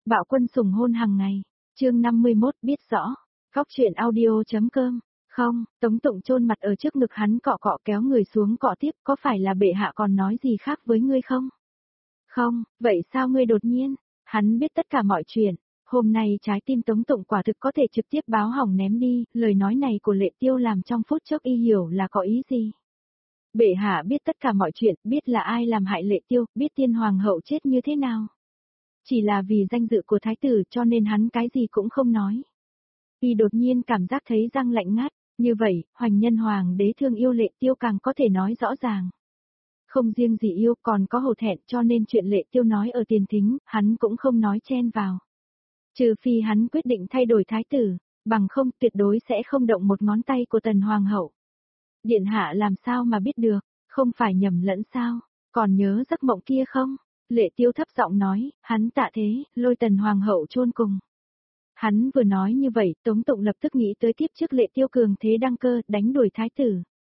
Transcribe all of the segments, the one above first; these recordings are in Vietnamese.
Bạo Quân sủng hôn hàng ngày. Chương 51 biết rõ. Góc truyện audio.com. Không, Tống Tụng chôn mặt ở trước ngực hắn cọ cọ kéo người xuống cọ tiếp, có phải là bệ hạ còn nói gì khác với ngươi không? Không, vậy sao ngươi đột nhiên? Hắn biết tất cả mọi chuyện. Hôm nay trái tim Tống Tụng quả thực có thể trực tiếp báo hỏng ném đi, lời nói này của Lệ Tiêu làm trong phút chốc y hiểu là có ý gì. Bệ hạ biết tất cả mọi chuyện, biết là ai làm hại Lệ Tiêu, biết tiên hoàng hậu chết như thế nào. Chỉ là vì danh dự của thái tử cho nên hắn cái gì cũng không nói. Y đột nhiên cảm giác thấy răng lạnh ngắt, như vậy, Hoành Nhân hoàng đế thương yêu Lệ Tiêu càng có thể nói rõ ràng. Không riêng gì yêu còn có hổ thẹn cho nên chuyện Lệ Tiêu nói ở tiền thính, hắn cũng không nói chen vào. Trừ phi hắn quyết định thay đổi thái tử, bằng không tuyệt đối sẽ không động một ngón tay của Tần Hoàng hậu. Điện hạ làm sao mà biết được, không phải nhầm lẫn sao, còn nhớ giấc mộng kia không? Lệ Tiêu thấp giọng nói, hắn tạ thế, lôi Tần Hoàng hậu chôn cùng. Hắn vừa nói như vậy, Tống Tụng lập tức nghĩ tới tiếp trước Lệ Tiêu cường thế đăng cơ, đánh đuổi thái tử.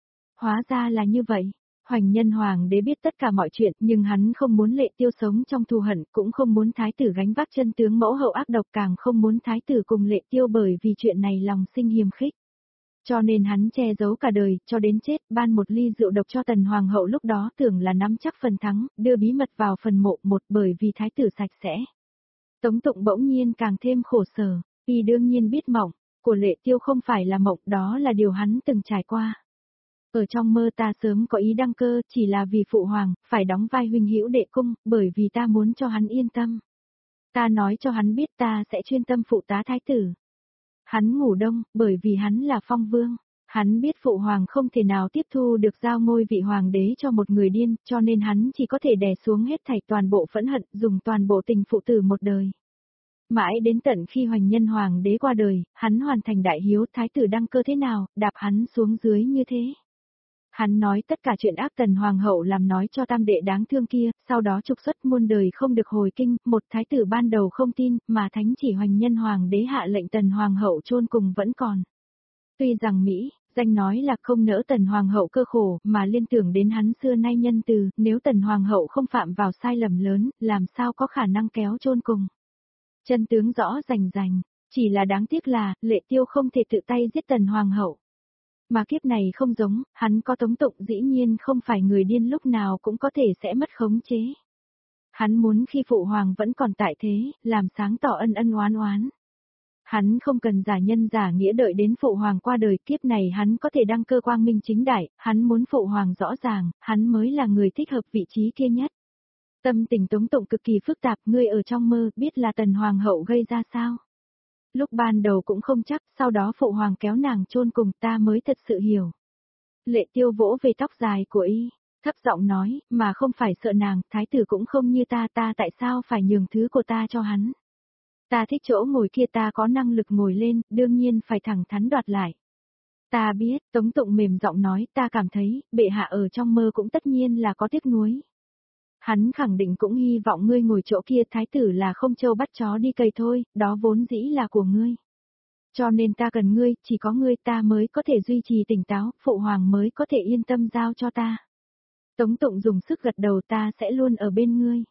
Hóa ra là như vậy. Hoành Nhân hoàng đế biết tất cả mọi chuyện, nhưng hắn không muốn Lệ Tiêu sống trong thù hận, cũng không muốn thái tử gánh vác chân tướng mẫu hậu ác độc, càng không muốn thái tử cùng Lệ Tiêu bởi vì chuyện này lòng sinh hiềm khích. Cho nên hắn che giấu cả đời, cho đến chết, ban một ly rượu độc cho Tần Hoàng hậu, lúc đó tưởng là nắm chắc phần thắng, đưa bí mật vào phần mộ một bởi vì thái tử sạch sẽ. Tống Tụng bỗng nhiên càng thêm khổ sở, y đương nhiên biết mộng của Lệ Tiêu không phải là mộng, đó là điều hắn từng trải qua. Ở trong mơ ta sớm có ý đăng cơ, chỉ là vì phụ hoàng, phải đóng vai huynh hữu đệ cung, bởi vì ta muốn cho hắn yên tâm. Ta nói cho hắn biết ta sẽ chuyên tâm phụ tá thái tử. Hắn ngủ đông, bởi vì hắn là phong vương. Hắn biết phụ hoàng không thể nào tiếp thu được giao ngôi vị hoàng đế cho một người điên, cho nên hắn chỉ có thể đè xuống hết thảy toàn bộ phẫn hận, dùng toàn bộ tình phụ tử một đời. Mãi đến tận khi Hoành Nhân hoàng đế qua đời, hắn hoàn thành đại hiếu, thái tử đăng cơ thế nào, đạp hắn xuống dưới như thế. Hắn nói tất cả chuyện ác Tần Hoàng hậu làm nói cho tam đệ đáng thương kia, sau đó trục xuất muôn đời không được hồi kinh, một thái tử ban đầu không tin, mà thánh chỉ Hoành Nhân hoàng đế hạ lệnh Tần Hoàng hậu chôn cùng vẫn còn. Tuy rằng Mỹ, danh nói là không nỡ Tần Hoàng hậu cơ khổ, mà liên tưởng đến hắn xưa nay nhân từ, nếu Tần Hoàng hậu không phạm vào sai lầm lớn, làm sao có khả năng kéo chôn cùng. Chân tướng rõ rành rành, chỉ là đáng tiếc là, Lệ Tiêu không thể tự tay giết Tần Hoàng hậu. Mà kiếp này không giống, hắn có Tống Tụng dĩ nhiên không phải người điên lúc nào cũng có thể sẽ mất khống chế. Hắn muốn khi phụ hoàng vẫn còn tại thế, làm sáng tỏ ân ân oán oán. Hắn không cần giả nhân giả nghĩa đợi đến phụ hoàng qua đời, kiếp này hắn có thể đăng cơ quang minh chính đại, hắn muốn phụ hoàng rõ ràng, hắn mới là người thích hợp vị trí kia nhất. Tâm tình Tống Tụng cực kỳ phức tạp, ngươi ở trong mơ biết là Tần Hoàng hậu gây ra sao? Lúc ban đầu cũng không chắc, sau đó phụ hoàng kéo nàng chôn cùng ta mới thật sự hiểu. Lệ Tiêu vỗ về tóc dài của y, thấp giọng nói, mà không phải sợ nàng, thái tử cũng không như ta tại sao phải nhường thứ của ta cho hắn. Ta thích chỗ ngồi kia, ta có năng lực ngồi lên, đương nhiên phải thẳng thắn đoạt lại. Ta biết, Tống Tụng mềm giọng nói, ta cảm thấy, bệ hạ ở trong mơ cũng tất nhiên là có tiếc nuối. Hắn khẳng định cũng hy vọng ngươi ngồi chỗ kia, thái tử là không trâu bắt chó đi cày thôi, đó vốn dĩ là của ngươi. Cho nên ta cần ngươi, chỉ có ngươi ta mới có thể duy trì tỉnh táo, phụ hoàng mới có thể yên tâm giao cho ta. Tống Tụng dùng sức gật đầu, ta sẽ luôn ở bên ngươi.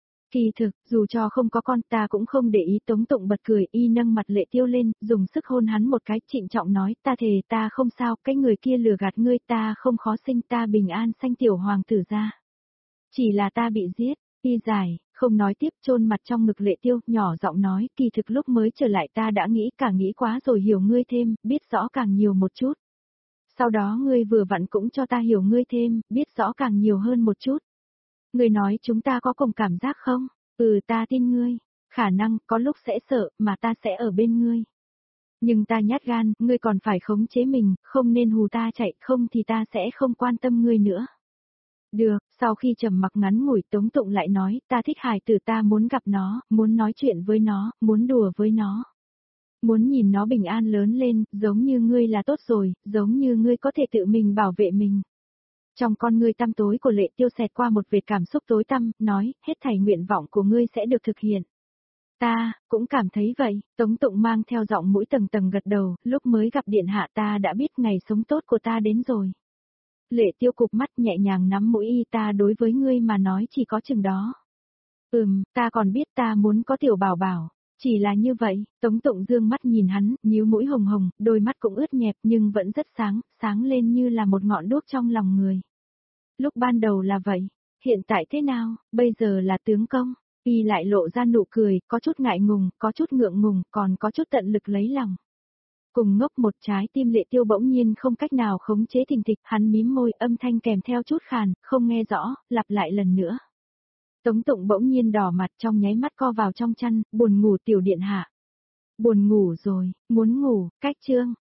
Kỳ thực, dù cho không có con ta cũng không để ý. Tống Tụng bật cười, y nâng mặt Lệ Tiêu lên, dùng sức hôn hắn một cái, trịnh trọng nói, ta thề ta không sao, cái người kia lừa gạt ngươi, ta không khó sinh, ta bình an sanh tiểu hoàng tử ra. Chỉ là ta bị giết, y dài, không nói tiếp, chôn mặt trong ngực Lệ Tiêu, nhỏ giọng nói, kỳ thực lúc mới trở lại ta đã nghĩ cả nghĩ quá rồi, hiểu ngươi thêm, biết rõ càng nhiều một chút. Sau đó ngươi vừa vặn cũng cho ta hiểu ngươi thêm, biết rõ càng nhiều hơn một chút. Ngươi nói chúng ta có cùng cảm giác không? Ta tin ngươi, khả năng, có lúc sẽ sợ, mà ta sẽ ở bên ngươi. Nhưng ta nhát gan, ngươi còn phải khống chế mình, không nên hù ta chạy, không thì ta sẽ không quan tâm ngươi nữa. Được, sau khi trầm mặc ngắn ngủi, Tống Tụng lại nói, ta thích hài tử, ta muốn gặp nó, muốn nói chuyện với nó, muốn đùa với nó. Muốn nhìn nó bình an lớn lên, giống như ngươi là tốt rồi, giống như ngươi có thể tự mình bảo vệ mình. Trong con ngươi tăm tối của Lệ Tiêu xẹt qua một vệt cảm xúc tối tăm, nói, hết thảy nguyện vọng của ngươi sẽ được thực hiện. Ta, cũng cảm thấy vậy, Tống Tụng mang theo giọng mũi tầng tầng gật đầu, lúc mới gặp điện hạ ta đã biết ngày sống tốt của ta đến rồi. Lệ Tiêu cụp mắt nhẹ nhàng nắm mũi y, ta đối với ngươi mà nói chỉ có chừng đó. Ta còn biết ta muốn có tiểu bảo bảo. Chỉ là như vậy, Tống Tụng dương mắt nhìn hắn, nhíu mũi hồng hồng, đôi mắt cũng ướt nhẹp nhưng vẫn rất sáng, sáng lên như là một ngọn đuốc trong lòng người. Lúc ban đầu là vậy, hiện tại thế nào, bây giờ là tướng công, y lại lộ ra nụ cười, có chút ngại ngùng, có chút ngượng ngùng, còn có chút tận lực lấy lòng. Cùng ngốc một trái tim Lệ Tiêu bỗng nhiên không cách nào khống chế thình thịch, hắn mím môi, âm thanh kèm theo chút khàn, không nghe rõ, lặp lại lần nữa. Tống Tụng bỗng nhiên đỏ mặt trong nháy mắt co vào trong chăn, buồn ngủ tiểu điện hạ. Buồn ngủ rồi, muốn ngủ, cách chương,